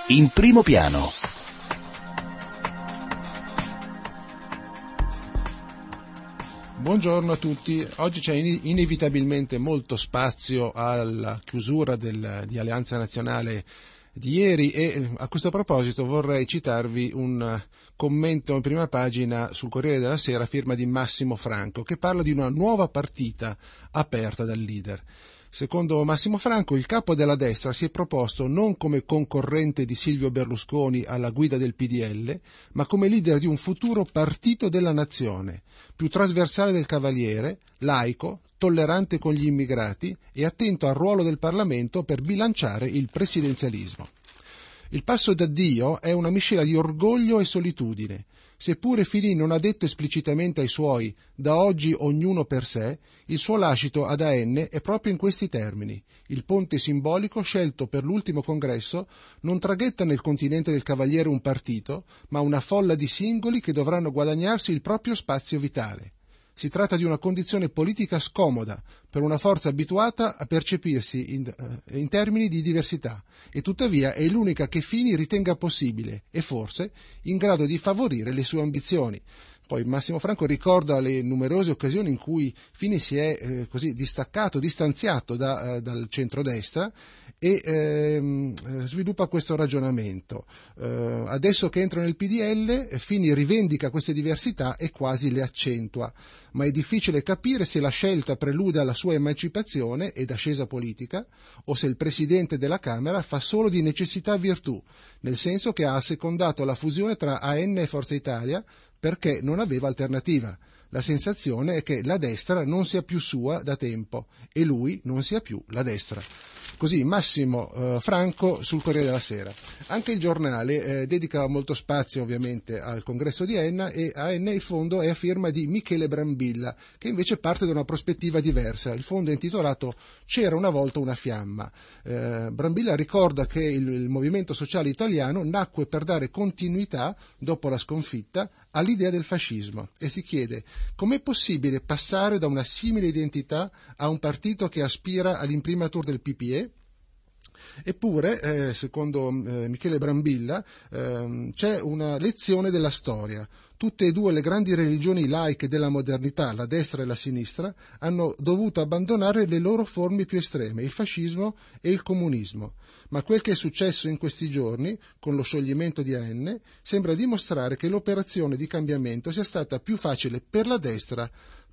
In primo piano. Buongiorno a tutti. Oggi c'è inevitabilmente molto spazio alla chiusura di Alleanza Nazionale di ieri e a questo proposito vorrei citarvi un commento in prima pagina sul Corriere della Sera a firma di Massimo Franco, che parla di una nuova partita aperta dal leader. Secondo Massimo Franco, il capo della destra si è proposto non come concorrente di Silvio Berlusconi alla guida del PDL, ma come leader di un futuro partito della nazione, più trasversale del Cavaliere, laico, tollerante con gli immigrati e attento al ruolo del Parlamento per bilanciare il presidenzialismo. Il passo d'addio è una miscela di orgoglio e solitudine. Seppure Fini non ha detto esplicitamente ai suoi «da oggi ognuno per sé», il suo lascito ad AN è proprio in questi termini. Il ponte simbolico scelto per l'ultimo congresso non traghetta nel continente del Cavaliere un partito, ma una folla di singoli che dovranno guadagnarsi il proprio spazio vitale. Si tratta di una condizione politica scomoda per una forza abituata a percepirsi in termini di diversità e tuttavia è l'unica che Fini ritenga possibile e forse in grado di favorire le sue ambizioni. Poi Massimo Franco ricorda le numerose occasioni in cui Fini si è così distaccato, distanziato dal centrodestra e sviluppa questo ragionamento. Adesso che entra nel PDL, Fini rivendica queste diversità e quasi le accentua, ma è difficile capire se la scelta prelude alla sua emancipazione ed ascesa politica o se il Presidente della Camera fa solo di necessità virtù, nel senso che ha assecondato la fusione tra AN e Forza Italia perché non aveva alternativa. La sensazione è che la destra non sia più sua da tempo e lui non sia più la destra. Così Massimo Franco sul Corriere della Sera. Anche il giornale dedica molto spazio ovviamente al congresso di Enna e a Enna il fondo è a firma di Michele Brambilla, che invece parte da una prospettiva diversa. Il fondo è intitolato C'era una volta una fiamma. Brambilla ricorda che il movimento sociale italiano nacque per dare continuità, dopo la sconfitta, all'idea del fascismo e si chiede com'è possibile passare da una simile identità a un partito che aspira all'imprimatur del PPE. Eppure, secondo Michele Brambilla, c'è una lezione della storia. Tutte e due le grandi religioni laiche della modernità, la destra e la sinistra, hanno dovuto abbandonare le loro forme più estreme, il fascismo e il comunismo. Ma quel che è successo in questi giorni, con lo scioglimento di AN, sembra dimostrare che l'operazione di cambiamento sia stata più facile per la destra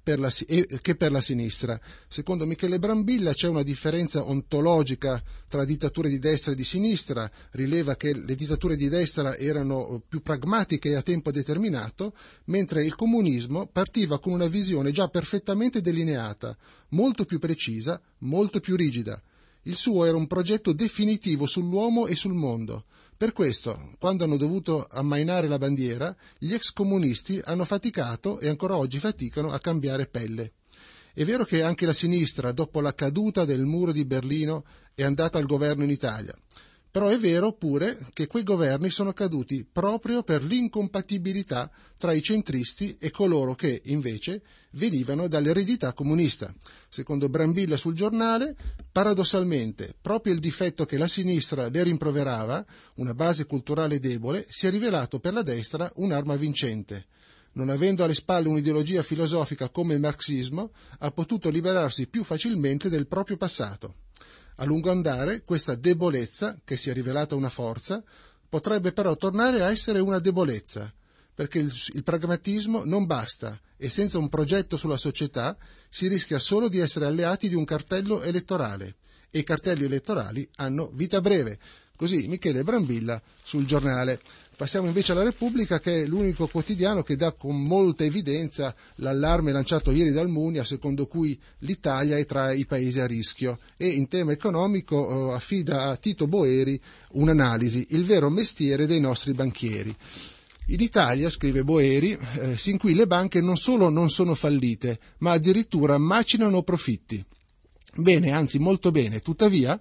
che per la sinistra. Secondo Michele Brambilla c'è una differenza ontologica tra dittature di destra e di sinistra, rileva che le dittature di destra erano più pragmatiche e a tempo determinato, mentre il comunismo partiva con una visione già perfettamente delineata, molto più precisa, molto più rigida. Il suo era un progetto definitivo sull'uomo e sul mondo. Per questo, quando hanno dovuto ammainare la bandiera, gli ex comunisti hanno faticato e ancora oggi faticano a cambiare pelle. È vero che anche la sinistra, dopo la caduta del muro di Berlino, è andata al governo in Italia. Però è vero pure che quei governi sono caduti proprio per l'incompatibilità tra i centristi e coloro che, invece, venivano dall'eredità comunista. Secondo Brambilla sul giornale, paradossalmente, proprio il difetto che la sinistra le rimproverava, una base culturale debole, si è rivelato per la destra un'arma vincente. Non avendo alle spalle un'ideologia filosofica come il marxismo, ha potuto liberarsi più facilmente del proprio passato. A lungo andare, questa debolezza, che si è rivelata una forza, potrebbe però tornare a essere una debolezza, perché il pragmatismo non basta e senza un progetto sulla società si rischia solo di essere alleati di un cartello elettorale e i cartelli elettorali hanno vita breve. Così Michele Brambilla sul giornale. Passiamo invece alla Repubblica, che è l'unico quotidiano che dà con molta evidenza l'allarme lanciato ieri da Almunia, secondo cui l'Italia è tra i paesi a rischio e in tema economico affida a Tito Boeri un'analisi, il vero mestiere dei nostri banchieri. In Italia, scrive Boeri, sin qui le banche non solo non sono fallite, ma addirittura macinano profitti. Bene, anzi molto bene, tuttavia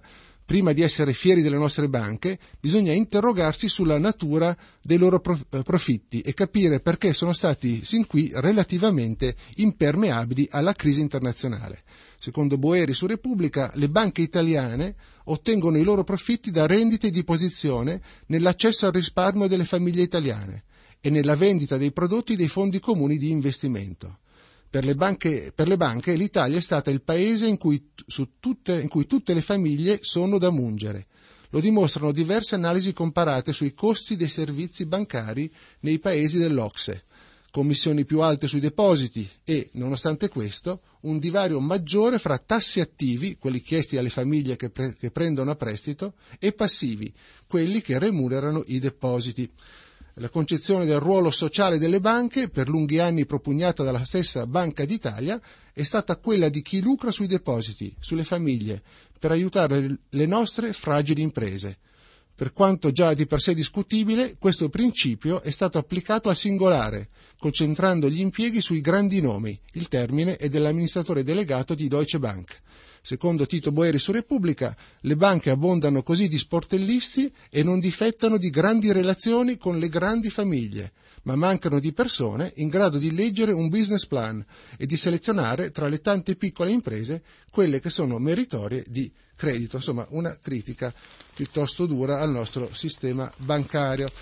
prima di essere fieri delle nostre banche, bisogna interrogarsi sulla natura dei loro profitti e capire perché sono stati sin qui relativamente impermeabili alla crisi internazionale. Secondo Boeri su Repubblica, le banche italiane ottengono i loro profitti da rendite di posizione nell'accesso al risparmio delle famiglie italiane e nella vendita dei prodotti dei fondi comuni di investimento. Per le banche l'Italia è stata il paese in cui tutte le famiglie sono da mungere. Lo dimostrano diverse analisi comparate sui costi dei servizi bancari nei paesi dell'OCSE. Commissioni più alte sui depositi e, nonostante questo, un divario maggiore fra tassi attivi, quelli chiesti alle famiglie che prendono a prestito, e passivi, quelli che remunerano i depositi. La concezione del ruolo sociale delle banche, per lunghi anni propugnata dalla stessa Banca d'Italia, è stata quella di chi lucra sui depositi, sulle famiglie, per aiutare le nostre fragili imprese. Per quanto già di per sé discutibile, questo principio è stato applicato al singolare, concentrando gli impieghi sui grandi nomi. Il termine è dell'amministratore delegato di Deutsche Bank. Secondo Tito Boeri su Repubblica, le banche abbondano così di sportellisti e non difettano di grandi relazioni con le grandi famiglie, ma mancano di persone in grado di leggere un business plan e di selezionare tra le tante piccole imprese quelle che sono meritorie di credito. Insomma, una critica piuttosto dura al nostro sistema bancario.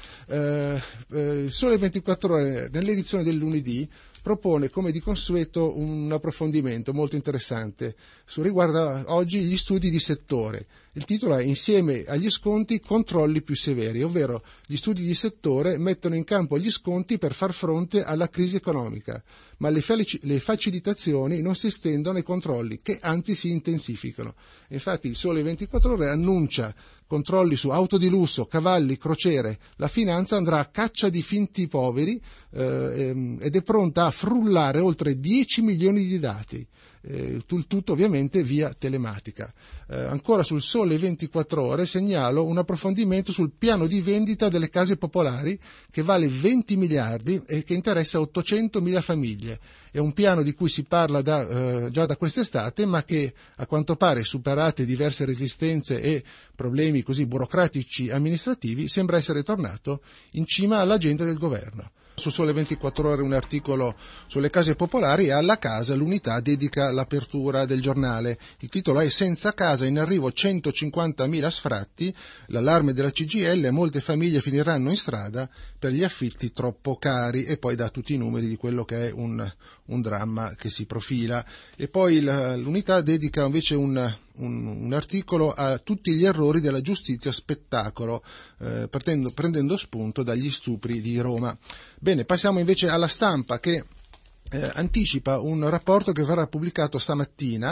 Sole 24 Ore, nell'edizione del lunedì, propone come di consueto un approfondimento molto interessante riguarda oggi gli studi di settore. Il titolo è Insieme agli sconti, controlli più severi, ovvero gli studi di settore mettono in campo gli sconti per far fronte alla crisi economica, ma le facilitazioni non si estendono ai controlli, che anzi si intensificano. Infatti il Sole 24 Ore annuncia controlli su auto di lusso, cavalli, crociere. La finanza andrà a caccia di finti poveri ed è pronta a frullare oltre 10 milioni di dati. Il tutto ovviamente via telematica. Ancora sul Sole 24 Ore segnalo un approfondimento sul piano di vendita delle case popolari che vale 20 miliardi e che interessa 800.000 famiglie. È un piano di cui si parla già da quest'estate, ma che a quanto pare, superate diverse resistenze e problemi così burocratici amministrativi, sembra essere tornato in cima all'agenda del governo. Su Sole 24 Ore un articolo sulle case popolari e alla casa l'Unità dedica l'apertura del giornale. Il titolo è Senza casa in arrivo 150.000 sfratti, l'allarme della CGIL, molte famiglie finiranno in strada per gli affitti troppo cari, e poi dà tutti i numeri di quello che è un dramma che si profila. E poi l'Unità dedica invece un articolo a tutti gli errori della giustizia spettacolo, prendendo spunto dagli stupri di Roma. Bene, passiamo invece alla Stampa, che anticipa un rapporto che verrà pubblicato stamattina,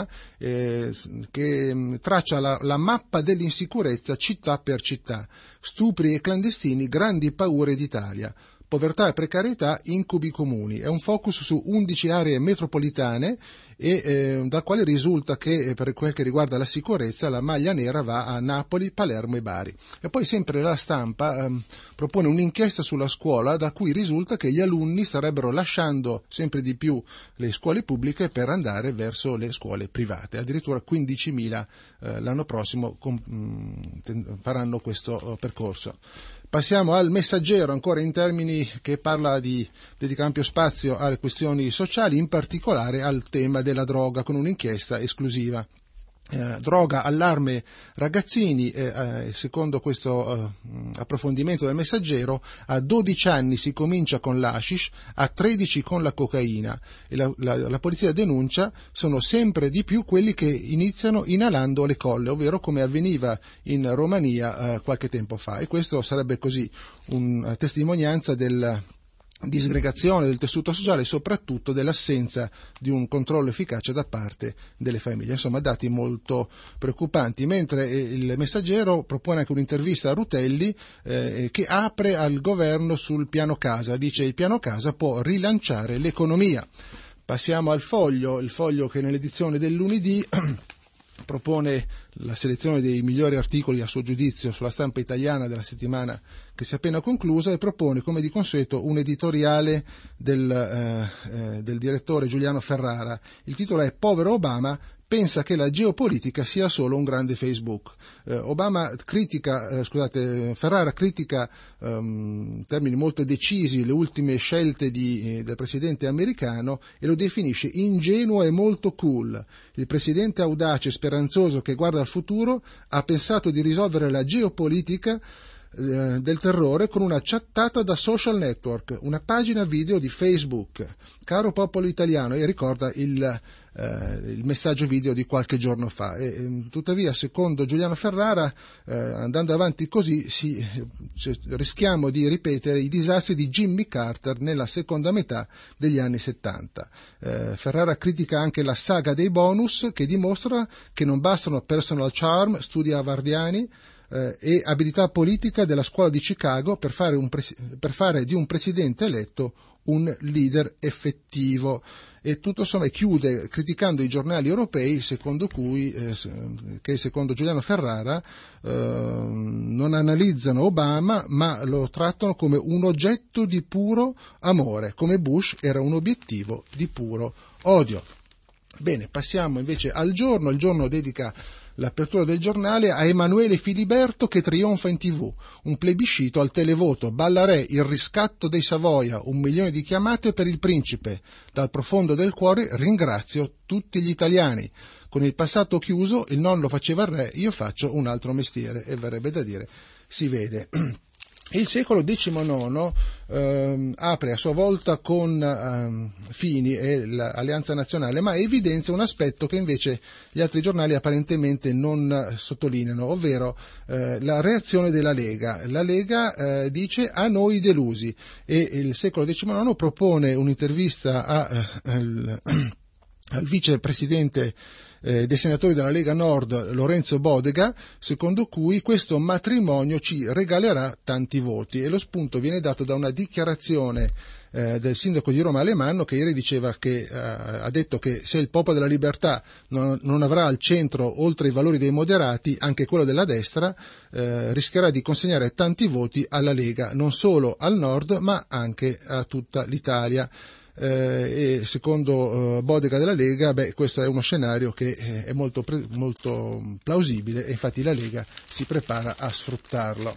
che traccia la mappa dell'insicurezza città per città, stupri e clandestini, grandi paure d'Italia. Povertà e precarietà, incubi comuni. È un focus su 11 aree metropolitane e dal quale risulta che per quel che riguarda la sicurezza la maglia nera va a Napoli, Palermo e Bari. E poi sempre la Stampa propone un'inchiesta sulla scuola da cui risulta che gli alunni starebbero lasciando sempre di più le scuole pubbliche per andare verso le scuole private. Addirittura 15.000 l'anno prossimo faranno questo percorso. Passiamo al Messaggero, ancora in termini che dedica ampio spazio alle questioni sociali, in particolare al tema della droga, con un'inchiesta esclusiva. Droga, allarme ragazzini, secondo questo approfondimento del Messaggero, a 12 anni si comincia con l'hashish, a 13 con la cocaina, e la polizia denuncia sono sempre di più quelli che iniziano inalando le colle, ovvero come avveniva in Romania qualche tempo fa, e questo sarebbe così una testimonianza del disgregazione del tessuto sociale e soprattutto dell'assenza di un controllo efficace da parte delle famiglie. Insomma, dati molto preoccupanti, mentre il Messaggero propone anche un'intervista a Rutelli che apre al governo sul piano casa. Dice: il piano casa può rilanciare l'economia. Passiamo al Foglio, il Foglio che nell'edizione del lunedì propone la selezione dei migliori articoli a suo giudizio sulla stampa italiana della settimana che si è appena conclusa, e propone come di consueto un editoriale del direttore Giuliano Ferrara. Il titolo è Povero Obama, pensa che la geopolitica sia solo un grande Facebook. Ferrara critica in termini molto decisi le ultime scelte del presidente americano e lo definisce ingenuo e molto cool. Il presidente audace e speranzoso che guarda al futuro ha pensato di risolvere la geopolitica del terrore con una chattata da social network, una pagina video di Facebook. Caro popolo italiano, e ricorda il messaggio video di qualche giorno fa. Tuttavia, secondo Giuliano Ferrara, andando avanti così rischiamo di ripetere i disastri di Jimmy Carter nella seconda metà degli anni 70. Ferrara critica anche la saga dei bonus, che dimostra che non bastano personal charm, studi harvardiani e abilità politica della scuola di Chicago per fare di un presidente eletto un leader effettivo. E tutto sommato chiude criticando i giornali europei secondo Giuliano Ferrara non analizzano Obama ma lo trattano come un oggetto di puro amore, come Bush era un obiettivo di puro odio. Bene, passiamo invece al giorno. Il giorno dedica l'apertura del giornale a Emanuele Filiberto che trionfa in TV, un plebiscito al televoto, balla re, il riscatto dei Savoia, 1 milione di chiamate per il principe. Dal profondo del cuore ringrazio tutti gli italiani. Con il passato chiuso, il nonno faceva il re, io faccio un altro mestiere, e verrebbe da dire, si vede. Il secolo XIX apre a sua volta con Fini e l'Alleanza Nazionale, ma evidenzia un aspetto che invece gli altri giornali apparentemente non sottolineano, ovvero la reazione della Lega. La Lega dice a noi delusi, e il secolo XIX propone un'intervista al vicepresidente dei senatori della Lega Nord Lorenzo Bodega, secondo cui questo matrimonio ci regalerà tanti voti, e lo spunto viene dato da una dichiarazione del sindaco di Roma Alemanno, che ieri diceva che ha detto che se il Popolo della Libertà non avrà al centro, oltre i valori dei moderati, anche quello della destra, rischierà di consegnare tanti voti alla Lega, non solo al nord ma anche a tutta l'Italia. E secondo Bodega della Lega, questo è uno scenario che è molto plausibile, e infatti la Lega si prepara a sfruttarlo.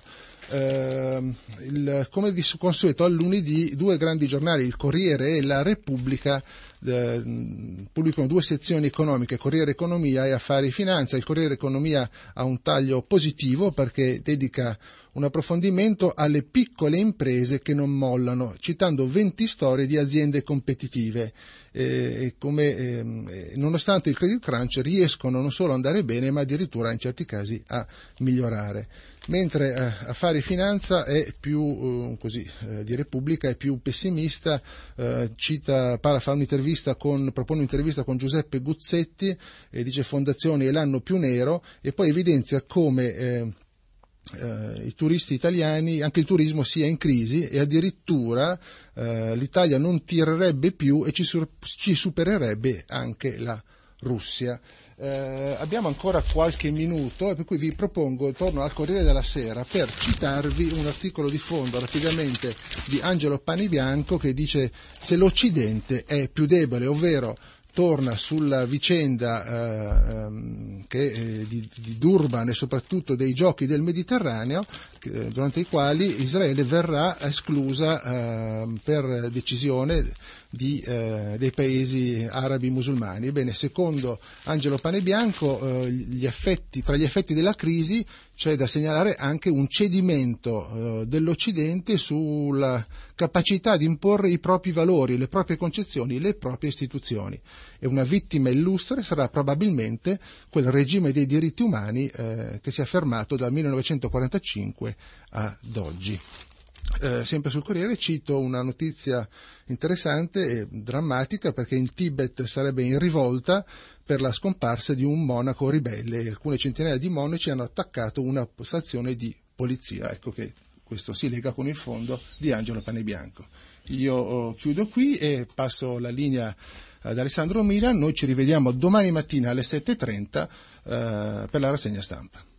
Come di consueto al lunedì 2 grandi giornali, il Corriere e la Repubblica, pubblicano 2 sezioni economiche, Corriere Economia e Affari Finanza. Il Corriere Economia ha un taglio positivo perché dedica un approfondimento alle piccole imprese che non mollano, citando 20 storie di aziende competitive e come nonostante il credit crunch riescono non solo ad andare bene ma addirittura in certi casi a migliorare. Mentre Affari Finanza è più di Repubblica è più pessimista, propone un'intervista con Giuseppe Guzzetti e dice fondazioni è l'anno più nero, e poi evidenzia come i turisti italiani, anche il turismo sia in crisi, e addirittura l'Italia non tirerebbe più e ci supererebbe anche la Russia. Abbiamo ancora qualche minuto, per cui vi propongo, torno al Corriere della Sera per citarvi un articolo di fondo rapidamente di Angelo Panebianco, che dice se l'Occidente è più debole, ovvero torna sulla vicenda di Durban e soprattutto dei giochi del Mediterraneo, durante i quali Israele verrà esclusa per decisione dei paesi arabi musulmani. Ebbene, secondo Angelo Panebianco, tra gli effetti della crisi c'è da segnalare anche un cedimento dell'Occidente sulla capacità di imporre i propri valori, le proprie concezioni, le proprie istituzioni. E una vittima illustre sarà probabilmente quel regime dei diritti umani che si è affermato dal 1945 ad oggi. Sempre sul Corriere cito una notizia interessante e drammatica, perché in Tibet sarebbe in rivolta per la scomparsa di un monaco ribelle. Alcune centinaia di monaci hanno attaccato una stazione di polizia. Ecco che questo si lega con il fondo di Angelo Panebianco. Io chiudo qui e passo la linea ad Alessandro Milan. Noi ci rivediamo domani mattina alle 7:30 per la rassegna stampa.